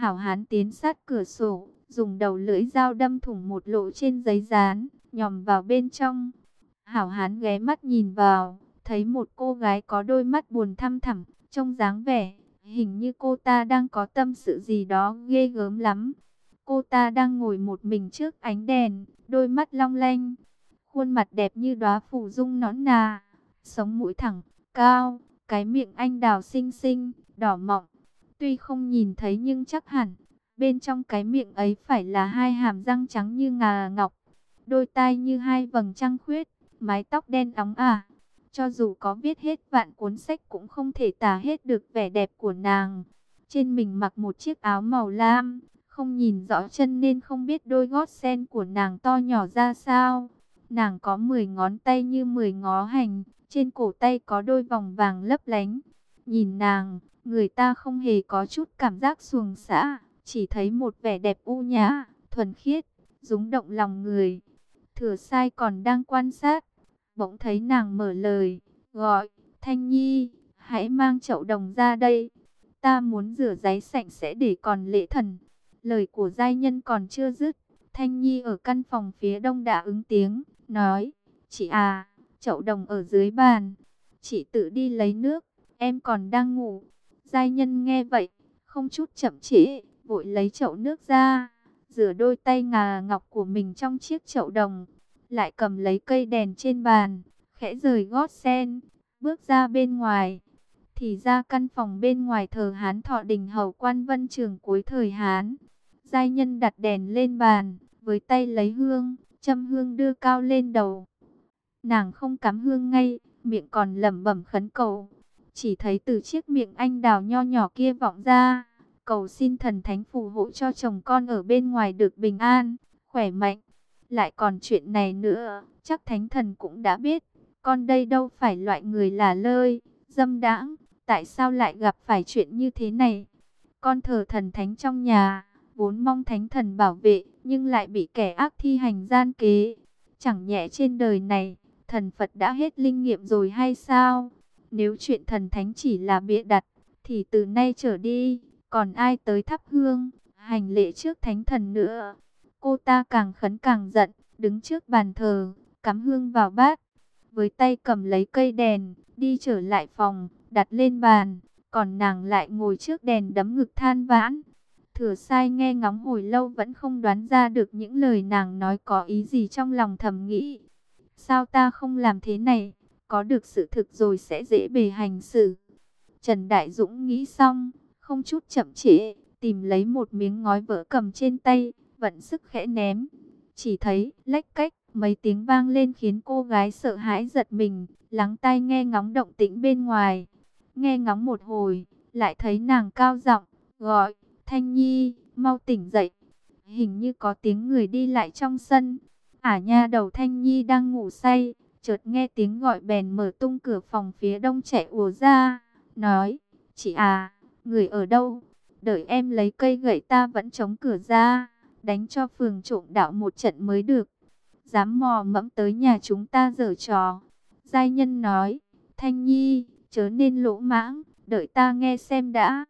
Hảo hán tiến sát cửa sổ, dùng đầu lưỡi dao đâm thủng một lỗ trên giấy dán, nhòm vào bên trong. Hảo hán ghé mắt nhìn vào, thấy một cô gái có đôi mắt buồn thăm thẳm, trông dáng vẻ, hình như cô ta đang có tâm sự gì đó ghê gớm lắm. Cô ta đang ngồi một mình trước ánh đèn, đôi mắt long lanh, khuôn mặt đẹp như đóa phù dung nõn nà, sống mũi thẳng, cao, cái miệng anh đào xinh xinh, đỏ mọng. Tuy không nhìn thấy nhưng chắc hẳn, bên trong cái miệng ấy phải là hai hàm răng trắng như ngà ngọc, đôi tai như hai vầng trăng khuyết, mái tóc đen óng ả. Cho dù có viết hết vạn cuốn sách cũng không thể tả hết được vẻ đẹp của nàng. Trên mình mặc một chiếc áo màu lam, không nhìn rõ chân nên không biết đôi gót sen của nàng to nhỏ ra sao. Nàng có 10 ngón tay như 10 ngó hành, trên cổ tay có đôi vòng vàng lấp lánh. Nhìn nàng, người ta không hề có chút cảm giác xuồng xã, chỉ thấy một vẻ đẹp u nhã, thuần khiết, rung động lòng người. Thừa Sai còn đang quan sát, bỗng thấy nàng mở lời, gọi, Thanh Nhi, hãy mang chậu đồng ra đây. Ta muốn rửa ráy sạch sẽ để còn lễ thần. Lời của giai nhân còn chưa dứt, Thanh Nhi ở căn phòng phía đông đã ứng tiếng, nói, chị à, chậu đồng ở dưới bàn. Chị tự đi lấy nước, em còn đang ngủ. Giai nhân nghe vậy, không chút chậm trễ, vội lấy chậu nước ra, rửa đôi tay ngà ngọc của mình trong chiếc chậu đồng, lại cầm lấy cây đèn trên bàn, khẽ rời gót sen, bước ra bên ngoài. Thì ra căn phòng bên ngoài thờ Hán Thọ Đình hầu quan Vân Trường cuối thời Hán. Giai nhân đặt đèn lên bàn, với tay lấy hương, châm hương đưa cao lên đầu. Nàng không cắm hương ngay, miệng còn lẩm bẩm khấn cầu. Chỉ thấy từ chiếc miệng anh đào nho nhỏ kia vọng ra, cầu xin thần thánh phù hộ cho chồng con ở bên ngoài được bình an, khỏe mạnh. Lại còn chuyện này nữa, chắc thánh thần cũng đã biết, con đây đâu phải loại người lả lơi, dâm đãng, tại sao lại gặp phải chuyện như thế này? Con thờ thần thánh trong nhà, vốn mong thánh thần bảo vệ, nhưng lại bị kẻ ác thi hành gian kế. Chẳng nhẽ trên đời này, thần Phật đã hết linh nghiệm rồi hay sao? Nếu chuyện thần thánh chỉ là bịa đặt, thì từ nay trở đi, còn ai tới thắp hương, hành lễ trước thánh thần nữa? Cô ta càng khấn càng giận, đứng trước bàn thờ, cắm hương vào bát, với tay cầm lấy cây đèn, đi trở lại phòng, đặt lên bàn, còn nàng lại ngồi trước đèn đấm ngực than vãn. Thừa Sai nghe ngóng hồi lâu vẫn không đoán ra được những lời nàng nói có ý gì, trong lòng thầm nghĩ. Sao ta không làm thế này, có được sự thực rồi sẽ dễ bề hành xử. Trần Đại Dũng nghĩ xong, không chút chậm trễ, tìm lấy một miếng ngói vỡ cầm trên tay, vận sức khẽ ném. Chỉ thấy lách cách mấy tiếng vang lên khiến cô gái sợ hãi giật mình, lắng tai nghe ngóng động tĩnh bên ngoài. Nghe ngóng một hồi, lại thấy nàng cao giọng gọi, Thanh Nhi, mau tỉnh dậy. Hình như có tiếng người đi lại trong sân. Nha đầu Thanh Nhi đang ngủ say, chợt nghe tiếng gọi bèn mở tung cửa phòng phía đông chạy ùa ra, nói, chị à, người ở đâu? Đợi em lấy cây gậy ta vẫn chống cửa ra, đánh cho phường trộm đạo một trận mới được. Dám mò mẫm tới nhà chúng ta giở trò. Giai nhân nói, Thanh Nhi, chớ nên lỗ mãng, đợi ta nghe xem đã.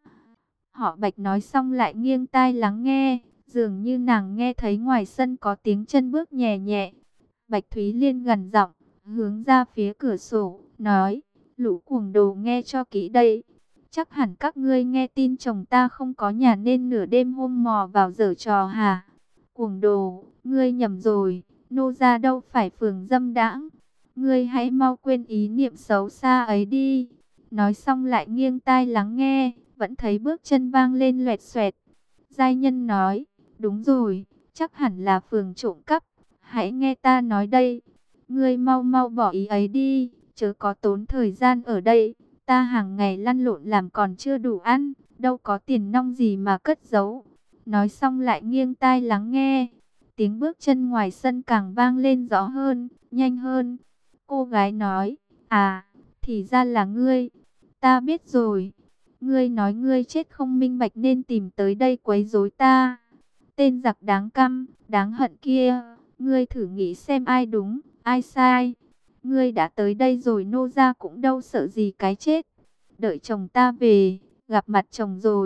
Họ Bạch nói xong lại nghiêng tai lắng nghe, dường như nàng nghe thấy ngoài sân có tiếng chân bước nhẹ nhẹ. Bạch Thúy Liên gần giọng, hướng ra phía cửa sổ, nói, lũ cuồng đồ nghe cho kỹ đây. Chắc hẳn các ngươi nghe tin chồng ta không có nhà nên nửa đêm hôm mò vào giở trò hả? Cuồng đồ, ngươi nhầm rồi, nô gia đâu phải phường dâm đãng. Ngươi hãy mau quên ý niệm xấu xa ấy đi. Nói xong lại nghiêng tai lắng nghe, vẫn thấy bước chân vang lên loẹt xoẹt. Giai nhân nói, đúng rồi, chắc hẳn là phường trộm cắp. Hãy nghe ta nói đây, ngươi mau mau bỏ ý ấy đi, chớ có tốn thời gian ở đây. Ta hàng ngày lăn lộn làm còn chưa đủ ăn, đâu có tiền nong gì mà cất giấu. Nói xong lại nghiêng tai lắng nghe, tiếng bước chân ngoài sân càng vang lên rõ hơn, nhanh hơn. Cô gái nói, thì ra là ngươi, ta biết rồi. Ngươi nói ngươi chết không minh bạch nên tìm tới đây quấy rối ta. Tên giặc đáng căm, đáng hận kia, ngươi thử nghĩ xem ai đúng, ai sai. Ngươi đã tới đây rồi, nô gia cũng đâu sợ gì cái chết. Đợi chồng ta về, gặp mặt chồng rồi,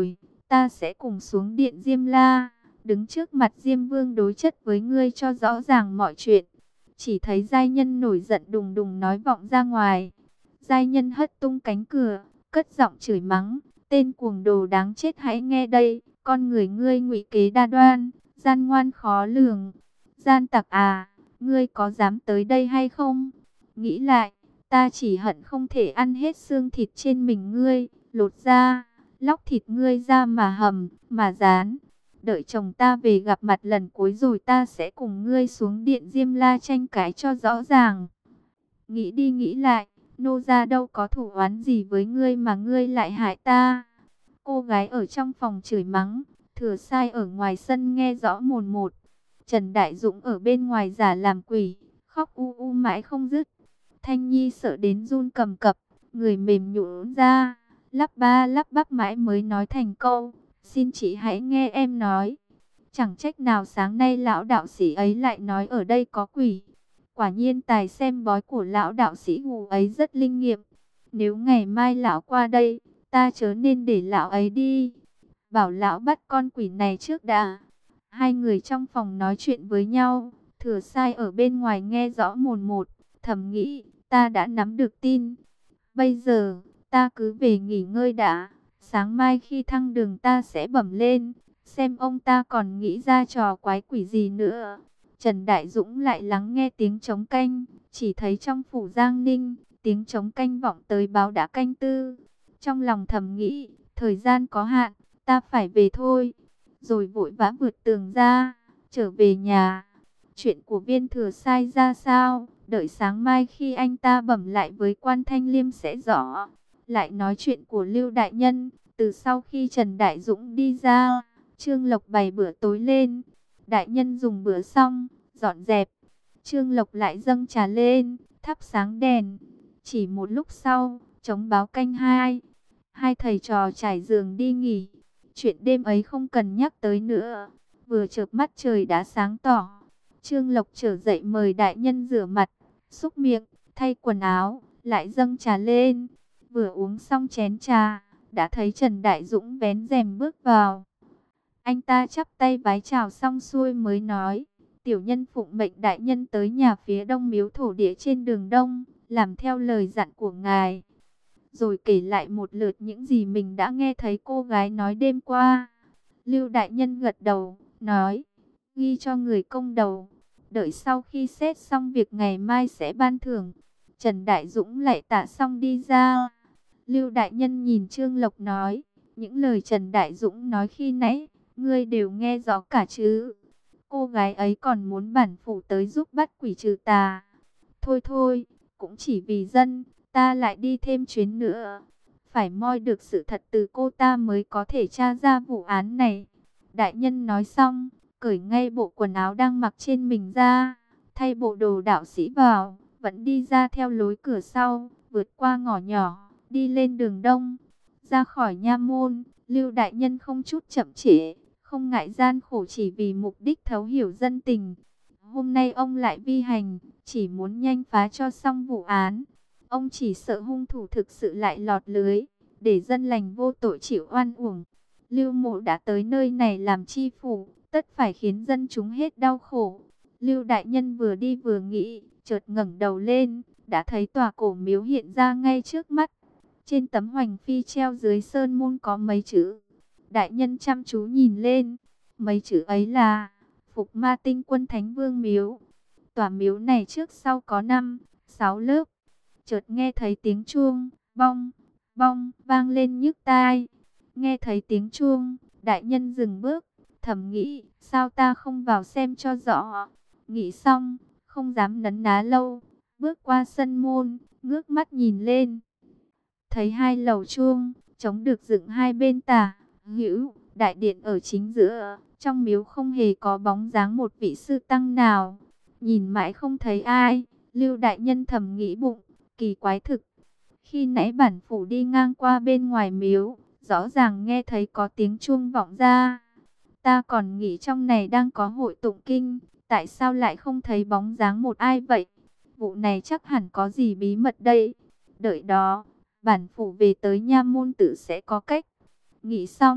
ta sẽ cùng xuống điện Diêm La, đứng trước mặt Diêm Vương đối chất với ngươi cho rõ ràng mọi chuyện. Chỉ thấy giai nhân nổi giận đùng đùng nói vọng ra ngoài. Giai nhân hất tung cánh cửa, cất giọng chửi mắng, tên cuồng đồ đáng chết, hãy nghe đây, con người ngươi ngụy kế đa đoan, gian ngoan khó lường. Gian tặc à, ngươi có dám tới đây hay không? Nghĩ lại, ta chỉ hận không thể ăn hết xương thịt trên mình ngươi, lột ra, lóc thịt ngươi ra mà hầm, mà rán. Đợi chồng ta về gặp mặt lần cuối rồi ta sẽ cùng ngươi xuống điện Diêm La tranh cãi cho rõ ràng. Nghĩ đi nghĩ lại, nô gia đâu có thủ oán gì với ngươi mà ngươi lại hại ta. Cô gái ở trong phòng chửi mắng, Thừa Sai ở ngoài sân nghe rõ mồn một. Trần Đại Dũng ở bên ngoài giả làm quỷ, khóc u u mãi không dứt. Thanh Nhi sợ đến run cầm cập, người mềm nhũn ra, lắp ba lắp bắp mãi mới nói thành câu, xin chị hãy nghe em nói. Chẳng trách nào sáng nay lão đạo sĩ ấy lại nói ở đây có quỷ. Quả nhiên tài xem bói của lão đạo sĩ hù ấy rất linh nghiệm. Nếu ngày mai lão qua đây, ta chớ nên để lão ấy đi. Bảo lão bắt con quỷ này trước đã. Hai người trong phòng nói chuyện với nhau. Thừa Sai ở bên ngoài nghe rõ mồn một, thầm nghĩ, ta đã nắm được tin. Bây giờ, ta cứ về nghỉ ngơi đã. Sáng mai khi thăng đường ta sẽ bẩm lên, xem ông ta còn nghĩ ra trò quái quỷ gì nữa. Trần Đại Dũng lại lắng nghe tiếng trống canh, chỉ thấy trong phủ Giang Ninh, tiếng trống canh vọng tới báo đã canh tư. Trong lòng thầm nghĩ, thời gian có hạn, ta phải về thôi. Rồi vội vã vượt tường ra, trở về nhà. Chuyện của Viên Thừa Sai ra sao, đợi sáng mai khi anh ta bẩm lại với quan Thanh Liêm sẽ rõ. Lại nói chuyện của Lưu Đại Nhân, từ sau khi Trần Đại Dũng đi ra, Trương Lộc bày bữa tối lên. Đại nhân dùng bữa xong, dọn dẹp. Trương Lộc lại dâng trà lên, thắp sáng đèn. Chỉ một lúc sau, trống báo canh hai. Hai thầy trò trải giường đi nghỉ. Chuyện đêm ấy không cần nhắc tới nữa. Vừa chợp mắt trời đã sáng tỏ. Trương Lộc trở dậy mời đại nhân rửa mặt, xúc miệng, thay quần áo, lại dâng trà lên. Vừa uống xong chén trà, đã thấy Trần Đại Dũng vén rèm bước vào. Anh ta chắp tay vái chào xong xuôi mới nói, tiểu nhân phụng mệnh đại nhân tới nhà phía đông miếu thổ địa trên đường đông, làm theo lời dặn của ngài. Rồi kể lại một lượt những gì mình đã nghe thấy cô gái nói đêm qua. Lưu đại nhân gật đầu, nói, ghi cho người công đầu. Đợi sau khi xét xong việc ngày mai sẽ ban thưởng. Trần Đại Dũng lại tạ xong đi ra. Lưu đại nhân nhìn Trương Lộc nói, những lời Trần Đại Dũng nói khi nãy, ngươi đều nghe rõ cả chứ? Cô gái ấy còn muốn bản phủ tới giúp bắt quỷ trừ tà. Thôi thôi, cũng chỉ vì dân, ta lại đi thêm chuyến nữa. Phải moi được sự thật từ cô ta mới có thể tra ra vụ án này. Đại nhân nói xong, cởi ngay bộ quần áo đang mặc trên mình ra, thay bộ đồ đạo sĩ vào, vẫn đi ra theo lối cửa sau, vượt qua ngõ nhỏ, đi lên đường đông. Ra khỏi nha môn, Lưu đại nhân không chút chậm trễ, không ngại gian khổ chỉ vì mục đích thấu hiểu dân tình. Hôm nay ông lại vi hành, chỉ muốn nhanh phá cho xong vụ án. Ông chỉ sợ hung thủ thực sự lại lọt lưới, để dân lành vô tội chịu oan uổng. Lưu Mộ đã tới nơi này làm chi phủ, tất phải khiến dân chúng hết đau khổ. Lưu đại nhân vừa đi vừa nghĩ, chợt ngẩng đầu lên, đã thấy tòa cổ miếu hiện ra ngay trước mắt. Trên tấm hoành phi treo dưới sơn môn có mấy chữ. Đại nhân chăm chú nhìn lên, mấy chữ ấy là Phục Ma Tinh Quân Thánh Vương Miếu. Tòa miếu này trước sau có 5-6 lớp. Chợt nghe thấy tiếng chuông, bong, bong, vang lên nhức tai. Nghe thấy tiếng chuông, đại nhân dừng bước, thầm nghĩ, sao ta không vào xem cho rõ. Nghĩ xong, không dám nấn ná lâu, bước qua sân môn, ngước mắt nhìn lên. Thấy hai lầu chuông, trống được dựng hai bên tả, hữu, đại điện ở chính giữa. Trong miếu không hề có bóng dáng một vị sư tăng nào. Nhìn mãi không thấy ai, Lưu đại nhân thầm nghĩ bụng, kỳ quái thực. Khi nãy bản phủ đi ngang qua bên ngoài miếu, rõ ràng nghe thấy có tiếng chuông vọng ra. Ta còn nghĩ trong này đang có hội tụng kinh, tại sao lại không thấy bóng dáng một ai vậy? Vụ này chắc hẳn có gì bí mật đây. Đợi đó, bản phủ về tới nha môn tự sẽ có cách. Nghĩ xong,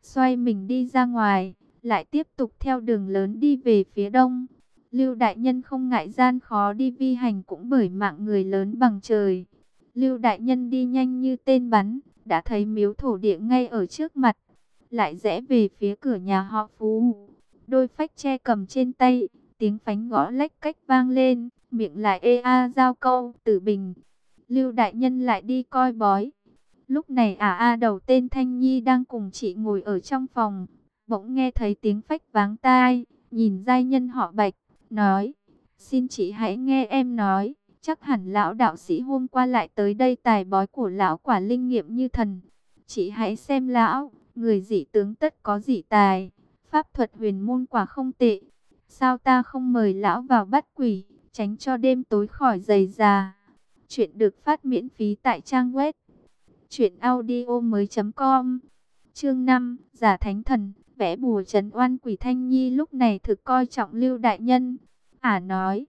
xoay mình đi ra ngoài, lại tiếp tục theo đường lớn đi về phía đông. Lưu đại nhân không ngại gian khó đi vi hành cũng bởi mạng người lớn bằng trời. Lưu đại nhân đi nhanh như tên bắn, đã thấy miếu thổ địa ngay ở trước mặt, lại rẽ về phía cửa nhà họ Phú. Đôi phách tre cầm trên tay, tiếng phánh gõ lách cách vang lên, miệng lại ê a giao câu tử bình. Lưu đại nhân lại đi coi bói. Lúc này đầu tên Thanh Nhi đang cùng chị ngồi ở trong phòng, bỗng nghe thấy tiếng phách váng tai, nhìn giai nhân họ Bạch, nói: xin chị hãy nghe em nói, chắc hẳn lão đạo sĩ hôm qua lại tới đây, tài bói của lão quả linh nghiệm như thần. Chị hãy xem lão, người dị tướng tất có dị tài, pháp thuật huyền môn quả không tệ. Sao ta không mời lão vào bắt quỷ, tránh cho đêm tối khỏi dày già. Chuyện được phát miễn phí tại trang web truyệnaudiomoi.com. Chương 5, giả thánh thần, vẽ bùa trấn oan quỷ. Thanh Nhi lúc này thực coi trọng Lưu đại nhân. Nói: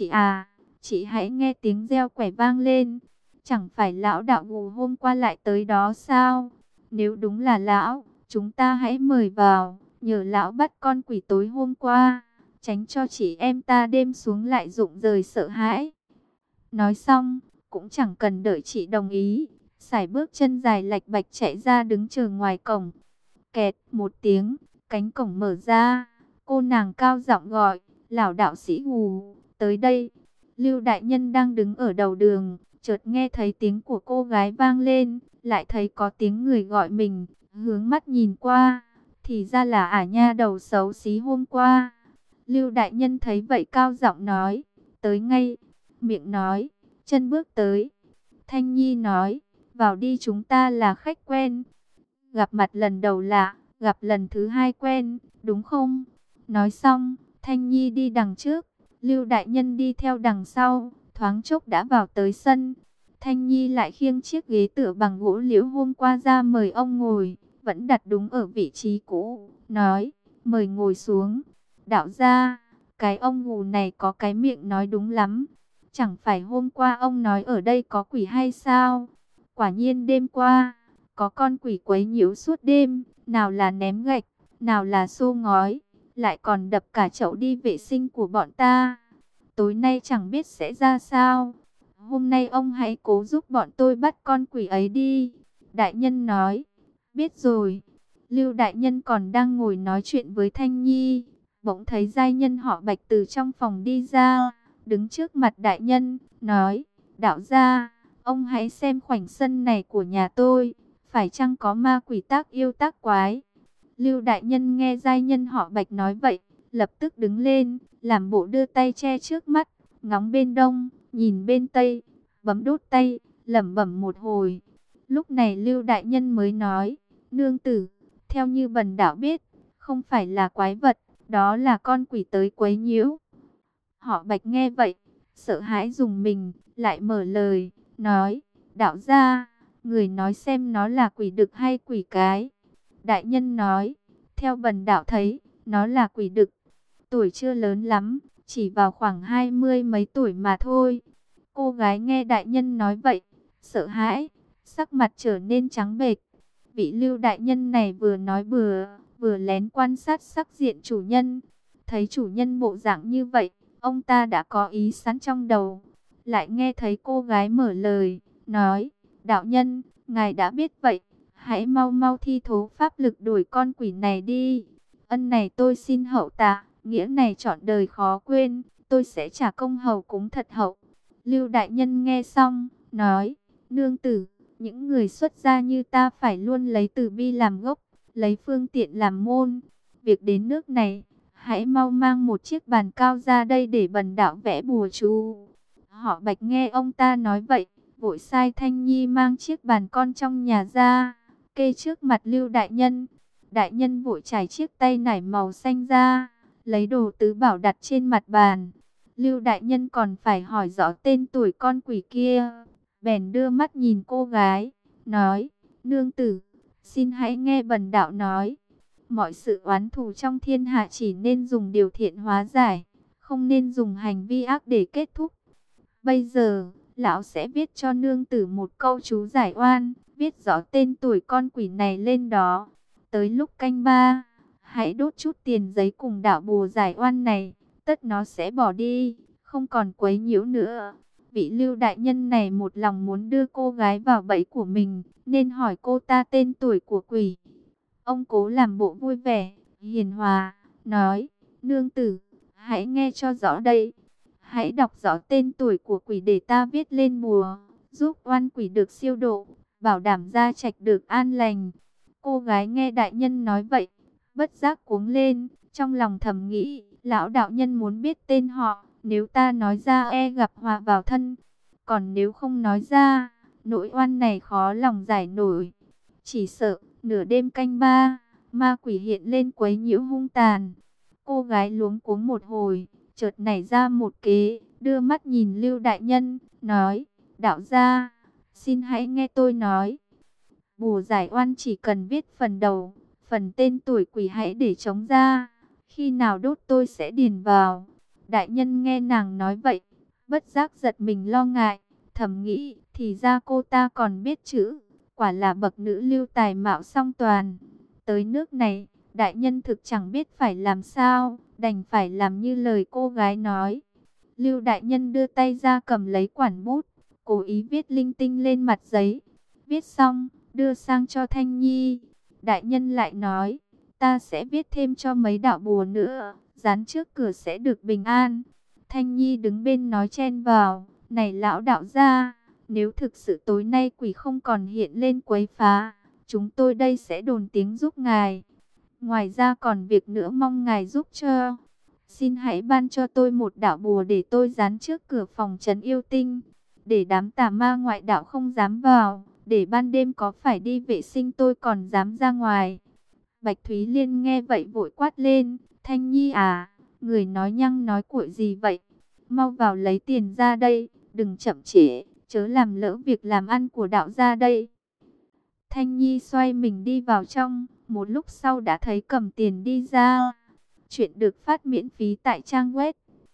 chị hãy nghe tiếng reo quẻ vang lên. Chẳng phải lão đạo gù hôm qua lại tới đó sao? Nếu đúng là lão, chúng ta hãy mời vào, nhờ lão bắt con quỷ tối hôm qua, tránh cho chị em ta đêm xuống lại rụng rời sợ hãi. Nói xong, cũng chẳng cần đợi chị đồng ý, sải bước chân dài lạch bạch chạy ra đứng chờ ngoài cổng. Kẹt một tiếng, cánh cổng mở ra, cô nàng cao giọng gọi: lão đạo sĩ Hù, tới đây. Lưu đại nhân đang đứng ở đầu đường, chợt nghe thấy tiếng của cô gái vang lên, lại thấy có tiếng người gọi mình, hướng mắt nhìn qua, thì ra là nha đầu xấu xí hôm qua. Lưu đại nhân thấy vậy cao giọng nói: tới ngay. Miệng nói, chân bước tới. Thanh Nhi nói: vào đi, chúng ta là khách quen. Gặp mặt lần đầu lạ, gặp lần thứ hai quen, đúng không? Nói xong, Thanh Nhi đi đằng trước, Lưu đại nhân đi theo đằng sau, thoáng chốc đã vào tới sân. Thanh Nhi lại khiêng chiếc ghế tựa bằng gỗ liễu hôm qua ra mời ông ngồi, vẫn đặt đúng ở vị trí cũ, nói: mời ngồi xuống. Đạo gia, cái ông Hù này có cái miệng nói đúng lắm. Chẳng phải hôm qua ông nói ở đây có quỷ hay sao? Quả nhiên đêm qua, có con quỷ quấy nhiễu suốt đêm, nào là ném gạch, nào là xô ngói, lại còn đập cả chậu đi vệ sinh của bọn ta. Tối nay chẳng biết sẽ ra sao. Hôm nay ông hãy cố giúp bọn tôi bắt con quỷ ấy đi. Đại nhân nói: biết rồi. Lưu đại nhân còn đang ngồi nói chuyện với Thanh Nhi, bỗng thấy giai nhân họ Bạch từ trong phòng đi ra, đứng trước mặt đại nhân, nói: đạo gia, ông hãy xem khoảnh sân này của nhà tôi, phải chăng có ma quỷ tác yêu tác quái? Lưu đại nhân nghe giai nhân họ Bạch nói vậy, lập tức đứng lên, làm bộ đưa tay che trước mắt, ngóng bên đông, nhìn bên tây, bấm đốt tay, lẩm bẩm một hồi. Lúc này Lưu đại nhân mới nói: nương tử, theo như bần đạo biết, không phải là quái vật, đó là con quỷ tới quấy nhiễu. Họ Bạch nghe vậy, sợ hãi rùng mình, lại mở lời, nói: đạo gia, người nói xem nó là quỷ đực hay quỷ cái? Đại nhân nói: theo bần đạo thấy, nó là quỷ đực. Tuổi chưa lớn lắm, chỉ vào khoảng 20 mấy tuổi mà thôi. Cô gái nghe đại nhân nói vậy, sợ hãi, sắc mặt trở nên trắng bệch. Vị Lưu đại nhân này vừa nói vừa lén quan sát sắc diện chủ nhân. Thấy chủ nhân bộ dạng như vậy, ông ta đã có ý sẵn trong đầu. Lại nghe thấy cô gái mở lời, nói: đạo nhân, ngài đã biết vậy, hãy mau mau thi thố pháp lực đuổi con quỷ này đi. Ân này tôi xin hậu tạ, nghĩa này trọn đời khó quên, tôi sẽ trả công hầu cúng thật hậu. Lưu đại nhân nghe xong, nói: nương tử, những người xuất gia như ta phải luôn lấy từ bi làm gốc, lấy phương tiện làm môn. Việc đến nước này, hãy mau mang một chiếc bàn cao ra đây để bần đạo vẽ bùa chú. Họ Bạch nghe ông ta nói vậy, vội sai Thanh Nhi mang chiếc bàn con trong nhà ra, kê trước mặt Lưu đại nhân. Đại nhân vội trải chiếc tay nải màu xanh ra, lấy đồ tứ bảo đặt trên mặt bàn. Lưu đại nhân còn phải hỏi rõ tên tuổi con quỷ kia, bèn đưa mắt nhìn cô gái, nói: nương tử, xin hãy nghe bần đạo nói. Mọi sự oán thù trong thiên hạ chỉ nên dùng điều thiện hóa giải, không nên dùng hành vi ác để kết thúc. Bây giờ, lão sẽ viết cho nương tử một câu chú giải oan, viết rõ tên tuổi con quỷ này lên đó. Tới lúc canh ba, hãy đốt chút tiền giấy cùng đạo bùa giải oan này, tất nó sẽ bỏ đi, không còn quấy nhiễu nữa. Vị Lưu đại nhân này một lòng muốn đưa cô gái vào bẫy của mình, nên hỏi cô ta tên tuổi của quỷ. Ông cố làm bộ vui vẻ, hiền hòa, nói, nương tử, hãy nghe cho rõ đây. Hãy đọc rõ tên tuổi của quỷ để ta viết lên bùa, giúp oan quỷ được siêu độ, bảo đảm gia trạch được an lành. Cô gái nghe đại nhân nói vậy, bất giác cuống lên, trong lòng thầm nghĩ, lão đạo nhân muốn biết tên họ, nếu ta nói ra e gặp họa vào thân. Còn nếu không nói ra, nỗi oan này khó lòng giải nổi. Chỉ sợ, nửa đêm canh ba, ma quỷ hiện lên quấy nhiễu hung tàn. Cô gái luống cuống một hồi, chợt nảy ra một kế, đưa mắt nhìn Lưu đại nhân, nói, đạo gia, xin hãy nghe tôi nói. Bùa giải oan chỉ cần viết phần đầu, phần tên tuổi quỷ hãy để trống ra, khi nào đốt tôi sẽ điền vào. Đại nhân nghe nàng nói vậy, bất giác giật mình lo ngại, thầm nghĩ, thì ra cô ta còn biết chữ, quả là bậc nữ lưu tài mạo song toàn. Tới nước này, đại nhân thực chẳng biết phải làm sao, đành phải làm như lời cô gái nói. Lưu đại nhân đưa tay ra cầm lấy quản bút, cố ý viết linh tinh lên mặt giấy. Viết xong, đưa sang cho Thanh Nhi. Đại nhân lại nói, ta sẽ viết thêm cho mấy đạo bùa nữa, dán trước cửa sẽ được bình an. Thanh Nhi đứng bên nói chen vào, này lão đạo gia, nếu thực sự tối nay quỷ không còn hiện lên quấy phá, chúng tôi đây sẽ đồn tiếng giúp ngài. Ngoài ra còn việc nữa mong ngài giúp cho. Xin hãy ban cho tôi một đạo bùa để tôi dán trước cửa phòng trấn yêu tinh, để đám tà ma ngoại đạo không dám vào, để ban đêm có phải đi vệ sinh tôi còn dám ra ngoài. Bạch Thúy Liên nghe vậy vội quát lên, Thanh Nhi à, người nói nhăng nói cuội gì vậy? Mau vào lấy tiền ra đây, đừng chậm trễ, chớ làm lỡ việc làm ăn của đạo gia đây. Thanh Nhi xoay mình đi vào trong, một lúc sau đã thấy cầm tiền đi ra. Chuyện được phát miễn phí tại trang web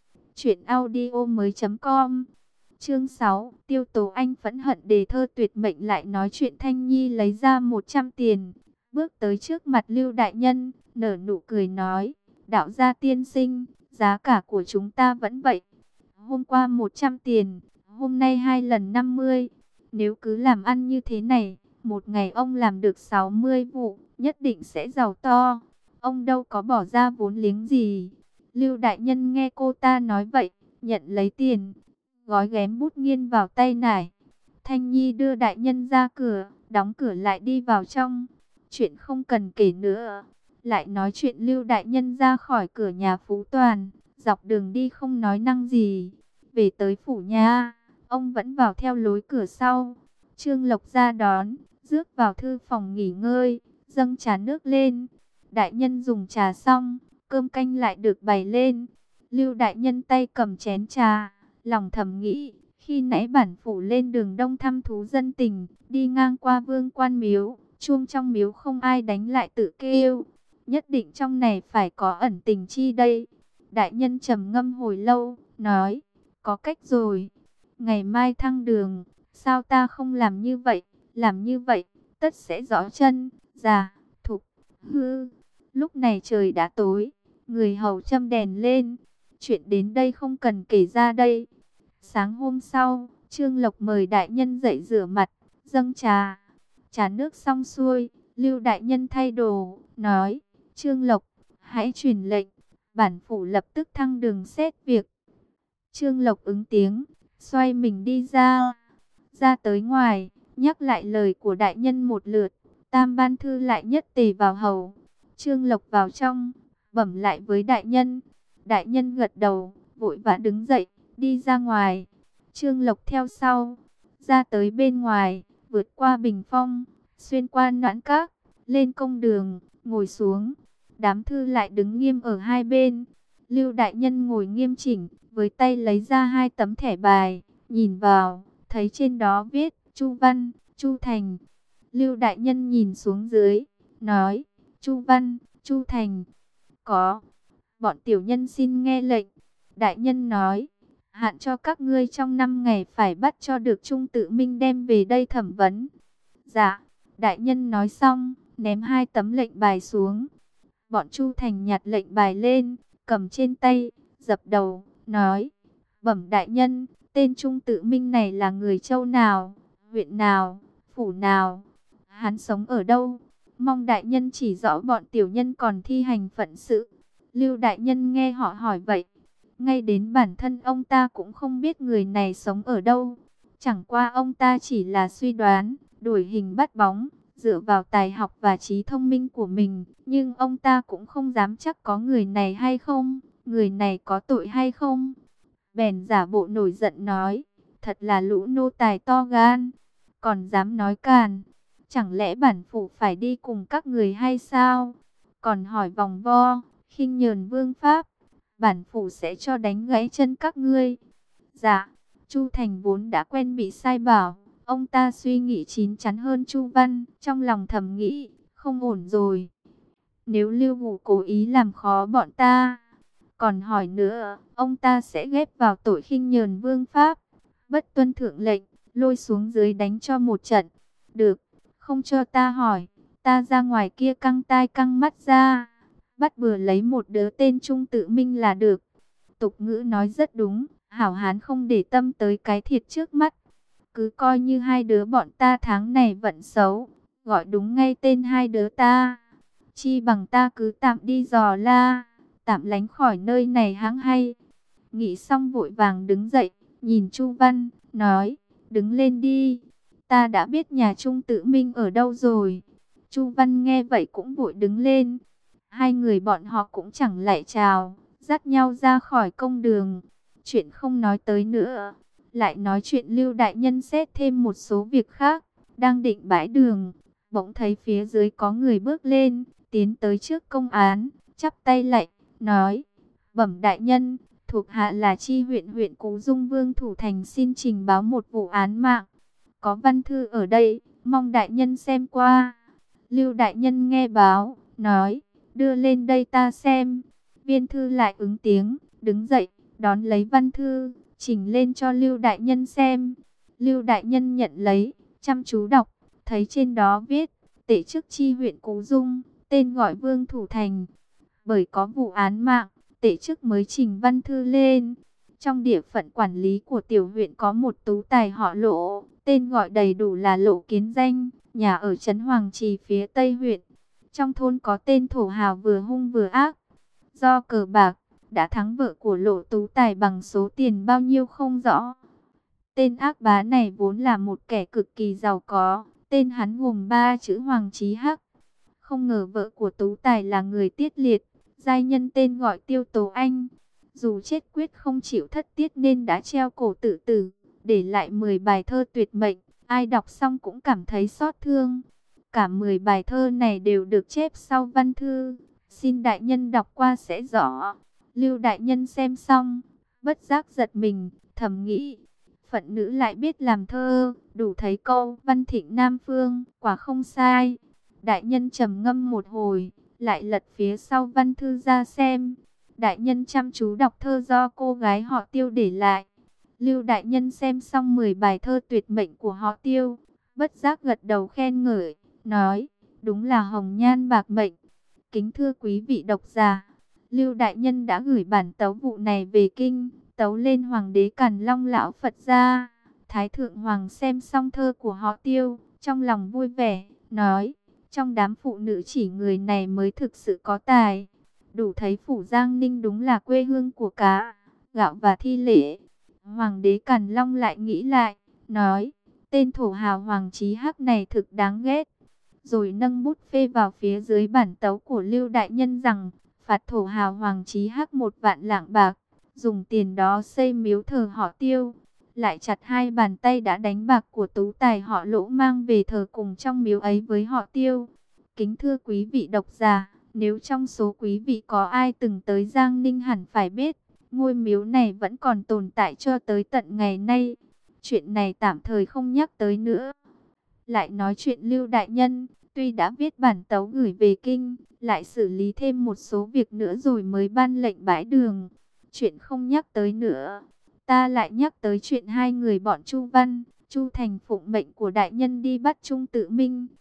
truyệnaudiomoi.com. Chương 6, Tiêu Tố Anh phẫn hận đề thơ tuyệt mệnh lại nói chuyện. Thanh Nhi lấy ra 100 tiền, bước tới trước mặt Lưu đại nhân, nở nụ cười nói, đạo gia tiên sinh, giá cả của chúng ta vẫn vậy. Hôm qua 100 tiền, hôm nay 2 lần 50. Nếu cứ làm ăn như thế này, một ngày ông làm được 60 vụ, nhất định sẽ giàu to. Ông đâu có bỏ ra vốn liếng gì. Lưu đại nhân nghe cô ta nói vậy, nhận lấy tiền, gói ghém bút nghiên vào tay nải. Thanh Nhi đưa đại nhân ra cửa, đóng cửa lại đi vào trong. Chuyện không cần kể nữa. Lại nói chuyện Lưu đại nhân ra khỏi cửa nhà Phú Toàn, dọc đường đi không nói năng gì. Về tới phủ nhà, ông vẫn vào theo lối cửa sau. Trương Lộc ra đón, rước vào thư phòng nghỉ ngơi, dâng trà nước lên. Đại nhân dùng trà xong, cơm canh lại được bày lên. Lưu đại nhân tay cầm chén trà, lòng thầm nghĩ, khi nãy bản phủ lên đường đông thăm thú dân tình, đi ngang qua Vương Quan miếu, chuông trong miếu không ai đánh lại tự kêu, nhất định trong này phải có ẩn tình chi đây. Đại nhân trầm ngâm hồi lâu, nói, có cách rồi, ngày mai thăng đường, sao ta không làm như vậy, làm như vậy, tất sẽ rõ chân, già, thục, hư. Lúc này trời đã tối, người hầu châm đèn lên, chuyện đến đây không cần kể ra đây. Sáng hôm sau, Trương Lộc mời đại nhân dậy rửa mặt, dâng trà. Trà nước xong xuôi, Lưu đại nhân thay đồ, nói, Trương Lộc, hãy truyền lệnh, bản phủ lập tức thăng đường xét việc. Trương Lộc ứng tiếng, xoay mình đi ra. Ra tới ngoài, nhắc lại lời của đại nhân một lượt, tam ban thư lại nhất tề vào hầu. Trương Lộc vào trong, bẩm lại với đại nhân. Đại nhân gật đầu, vội vã đứng dậy, đi ra ngoài. Trương Lộc theo sau, ra tới bên ngoài, vượt qua bình phong, xuyên qua noãn các, lên công đường, ngồi xuống. Đám thư lại đứng nghiêm ở hai bên. Lưu đại nhân ngồi nghiêm chỉnh, với tay lấy ra hai tấm thẻ bài, nhìn vào, thấy trên đó viết Chu Văn, Chu Thành. Lưu đại nhân nhìn xuống dưới, nói, Chu Văn, Chu Thành, có. Bọn tiểu nhân xin nghe lệnh. Đại nhân nói, hạn cho các ngươi trong 5 ngày phải bắt cho được Trung Tự Minh đem về đây thẩm vấn. Dạ, đại nhân nói xong, ném 2 tấm lệnh bài xuống. Bọn Chu Thành nhặt lệnh bài lên, cầm trên tay, dập đầu, nói: Bẩm đại nhân, tên Trung Tự Minh này là người châu nào, huyện nào, phủ nào, hắn sống ở đâu? Mong đại nhân chỉ rõ, bọn tiểu nhân còn thi hành phận sự. Lưu đại nhân nghe họ hỏi vậy, ngay đến bản thân ông ta cũng không biết người này sống ở đâu. Chẳng qua ông ta chỉ là suy đoán, đuổi hình bắt bóng, dựa vào tài học và trí thông minh của mình. Nhưng ông ta cũng không dám chắc có người này hay không, người này có tội hay không. Bèn giả bộ nổi giận nói: thật là lũ nô tài to gan, còn dám nói càn. Chẳng lẽ bản phủ phải đi cùng các người hay sao? Còn hỏi vòng vo, khinh nhờn vương pháp, bản phủ sẽ cho đánh gãy chân các ngươi. Dạ. Chu Thành vốn đã quen bị sai bảo, ông ta suy nghĩ chín chắn hơn Chu Văn, trong lòng thầm nghĩ, không ổn rồi. Nếu Lưu Vũ cố ý làm khó bọn ta, còn hỏi nữa, ông ta sẽ ghép vào tội khinh nhờn vương pháp, bất tuân thượng lệnh, lôi xuống dưới đánh cho một trận. Được, không cho ta hỏi, ta ra ngoài kia căng tai căng mắt ra, bắt bừa lấy một đứa tên Trung Tự Minh là được. Tục ngữ nói rất đúng, hảo hán không để tâm tới cái thiệt trước mắt. Cứ coi như hai đứa bọn ta tháng này vận xấu, gọi đúng ngay tên hai đứa ta. Chi bằng ta cứ tạm đi dò la, tạm lánh khỏi nơi này hãng hay. Nghĩ xong vội vàng đứng dậy, nhìn Chu Văn, nói: đứng lên đi, ta đã biết nhà Trung Tự Minh ở đâu rồi. Chu Văn nghe vậy cũng vội đứng lên. Hai người bọn họ cũng chẳng lại chào, dắt nhau ra khỏi công đường. Chuyện không nói tới nữa, lại nói chuyện Lưu đại nhân xét thêm một số việc khác. Đang định bãi đường, bỗng thấy phía dưới có người bước lên, tiến tới trước công án, chắp tay lạy, nói: bẩm đại nhân, thuộc hạ là Chi huyện huyện Cú Dung Vương Thủ Thành, xin trình báo một vụ án mạng. Có văn thư ở đây, mong đại nhân xem qua. Lưu đại nhân nghe báo, nói: đưa lên đây ta xem. Viên thư lại ứng tiếng, đứng dậy, đón lấy văn thư, chỉnh lên cho Lưu đại nhân xem. Lưu đại nhân nhận lấy, chăm chú đọc, thấy trên đó viết: tể chức Chi huyện Cú Dung, tên gọi Vương Thủ Thành. Bởi có vụ án mạng, tể chức mới trình văn thư lên. Trong địa phận quản lý của tiểu huyện có một tú tài họ Lộ, tên gọi đầy đủ là Lộ Kiến Danh, nhà ở trấn Hoàng Trì phía Tây huyện. Trong thôn có tên thổ hào vừa hung vừa ác. Do cờ bạc, đã thắng vợ của Lộ tú tài bằng số tiền bao nhiêu không rõ. Tên ác bá này vốn là một kẻ cực kỳ giàu có, tên hắn gồm 3 chữ Hoàng Chí Hắc. Không ngờ vợ của tú tài là người tiết liệt, giai nhân tên gọi Tiêu Tố Anh. Dù chết quyết không chịu thất tiết nên đã treo cổ tự tử, để lại 10 bài thơ tuyệt mệnh, ai đọc xong cũng cảm thấy xót thương. Cả 10 bài thơ này đều được chép sau văn thư, xin đại nhân đọc qua sẽ rõ. Lưu đại nhân xem xong, bất giác giật mình, thầm nghĩ: phận nữ lại biết làm thơ, đủ thấy câu văn thịnh Nam Phương, quả không sai. Đại nhân trầm ngâm một hồi, lại lật phía sau văn thư ra xem. Đại nhân chăm chú đọc thơ do cô gái họ Tiêu để lại. Lưu đại nhân xem xong 10 bài thơ tuyệt mệnh của họ Tiêu, bất giác gật đầu khen ngợi, nói: đúng là hồng nhan bạc mệnh. Kính thưa quý vị độc giả, Lưu đại nhân đã gửi bản tấu vụ này về kinh, tấu lên Hoàng đế Càn Long lão Phật gia. Thái thượng hoàng xem xong thơ của họ Tiêu, trong lòng vui vẻ, nói: trong đám phụ nữ chỉ người này mới thực sự có tài. Đủ thấy phủ Giang Ninh đúng là quê hương của cá, gạo và thi lễ. Hoàng đế Càn Long lại nghĩ lại, nói: tên thổ hào Hoàng Chí Hắc này thực đáng ghét. Rồi nâng bút phê vào phía dưới bản tấu của Lưu đại nhân rằng: phạt thổ hào Hoàng Chí Hắc 1 vạn lạng bạc, dùng tiền đó xây miếu thờ họ Tiêu. Lại chặt 2 bàn tay đã đánh bạc của tú tài họ Lỗ mang về thờ cùng trong miếu ấy với họ Tiêu. Kính thưa quý vị độc giả, nếu trong số quý vị có ai từng tới Giang Ninh hẳn phải biết, ngôi miếu này vẫn còn tồn tại cho tới tận ngày nay. Chuyện này tạm thời không nhắc tới nữa. Lại nói chuyện Lưu đại nhân, tuy đã viết bản tấu gửi về kinh, lại xử lý thêm một số việc nữa rồi mới ban lệnh bãi đường. Chuyện không nhắc tới nữa. Ta lại nhắc tới chuyện hai người bọn Chu Văn, Chu Thành phụng mệnh của đại nhân đi bắt Trung Tự Minh.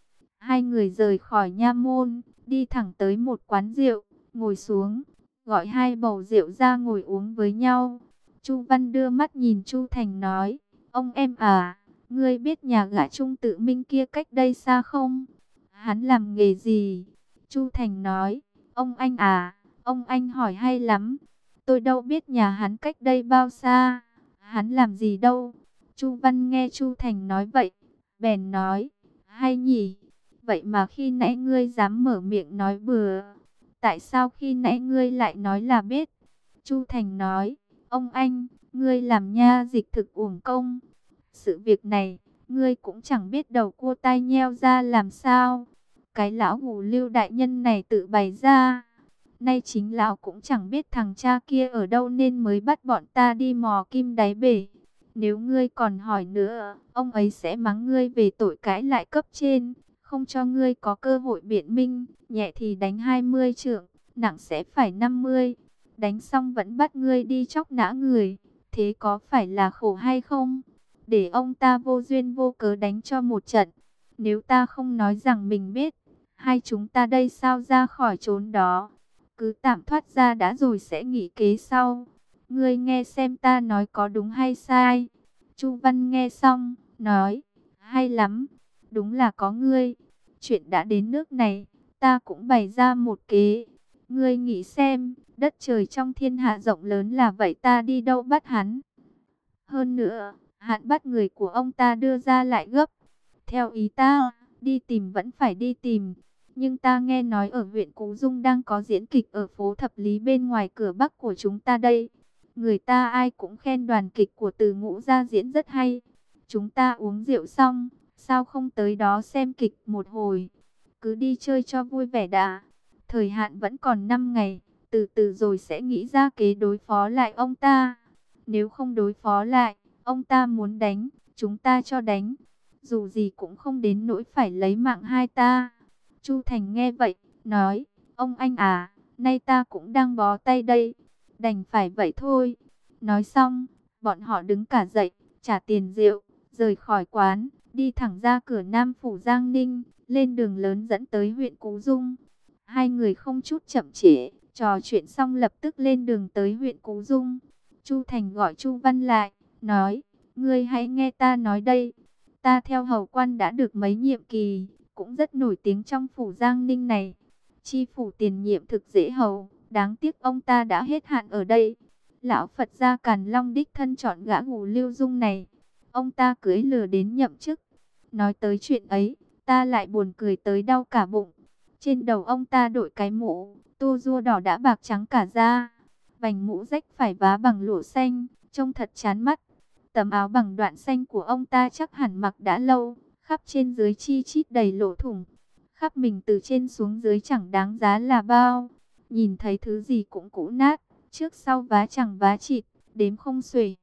Hai người rời khỏi nha môn, đi thẳng tới một quán rượu, ngồi xuống, gọi hai bầu rượu ra ngồi uống với nhau. Chu Văn đưa mắt nhìn Chu Thành nói, ông em à, ngươi biết nhà gã Trung Tự Minh kia cách đây xa không? Hắn làm nghề gì? Chu Thành nói, ông anh à, ông anh hỏi hay lắm. Tôi đâu biết nhà hắn cách đây bao xa, hắn làm gì đâu. Chu Văn nghe Chu Thành nói vậy, bèn nói, hay nhỉ, vậy mà khi nãy ngươi dám mở miệng nói bừa. Tại sao khi nãy ngươi lại nói là biết? Chu Thành nói, ông anh, ngươi làm nha dịch thực uổng công. Sự việc này, ngươi cũng chẳng biết đầu cua tai nheo ra làm sao. Cái lão hù Lưu đại nhân này tự bày ra. Nay chính lão cũng chẳng biết thằng cha kia ở đâu nên mới bắt bọn ta đi mò kim đáy bể. Nếu ngươi còn hỏi nữa, ông ấy sẽ mắng ngươi về tội cãi lại cấp trên, không cho ngươi có cơ hội biện minh, nhẹ thì đánh 20 trượng, nặng sẽ phải 50. Đánh xong vẫn bắt ngươi đi chóc nã người, thế có phải là khổ hay không? Để ông ta vô duyên vô cớ đánh cho một trận. Nếu ta không nói rằng mình biết, hai chúng ta đây sao ra khỏi chốn đó? Cứ tạm thoát ra đã rồi sẽ nghĩ kế sau. Ngươi nghe xem ta nói có đúng hay sai. Chu Văn nghe xong, nói, hay lắm, đúng là có ngươi. Chuyện đã đến nước này, ta cũng bày ra một kế. Ngươi nghĩ xem, đất trời trong thiên hạ rộng lớn là vậy, ta đi đâu bắt hắn? Hơn nữa, hạn bắt người của ông ta đưa ra lại gấp. Theo ý ta, đi tìm vẫn phải đi tìm. Nhưng ta nghe nói ở huyện Cú Dung đang có diễn kịch ở phố Thập Lý bên ngoài cửa Bắc của chúng ta đây. Người ta ai cũng khen đoàn kịch của Từ Ngũ ra diễn rất hay. Chúng ta uống rượu xong, sao không tới đó xem kịch một hồi? Cứ đi chơi cho vui vẻ đã. Thời hạn vẫn còn 5 ngày, từ từ rồi sẽ nghĩ ra kế đối phó lại ông ta. Nếu không đối phó lại, ông ta muốn đánh, chúng ta cho đánh. Dù gì cũng không đến nỗi phải lấy mạng hai ta. Chu Thành nghe vậy, nói, ông anh à, nay ta cũng đang bó tay đây. Đành phải vậy thôi. Nói xong, bọn họ đứng cả dậy, trả tiền rượu, rời khỏi quán, đi thẳng ra cửa Nam Phủ Giang Ninh, lên đường lớn dẫn tới huyện Cú Dung. Hai người không chút chậm trễ, trò chuyện xong lập tức lên đường tới huyện Cú Dung. Chu Thành gọi Chu Văn lại, nói, ngươi hãy nghe ta nói đây. Ta theo hầu quan đã được mấy nhiệm kỳ, cũng rất nổi tiếng trong phủ Giang Ninh này. Chi phủ tiền nhiệm thực dễ hầu, đáng tiếc ông ta đã hết hạn ở đây. Lão Phật gia Càn Long đích thân chọn gã gù Lưu Dung này. Ông ta cưỡi lừa đến nhậm chức. Nói tới chuyện ấy, ta lại buồn cười tới đau cả bụng. Trên đầu ông ta đội cái mũ, tô rua đỏ đã bạc trắng cả da. Vành mũ rách phải vá bằng lụa xanh, trông thật chán mắt. Tấm áo bằng đoạn xanh của ông ta chắc hẳn mặc đã lâu, khắp trên dưới chi chít đầy lỗ thủng. Khắp mình từ trên xuống dưới chẳng đáng giá là bao. Nhìn thấy thứ gì cũng cũ nát, trước sau vá chẳng vá chịt, đếm không xuể.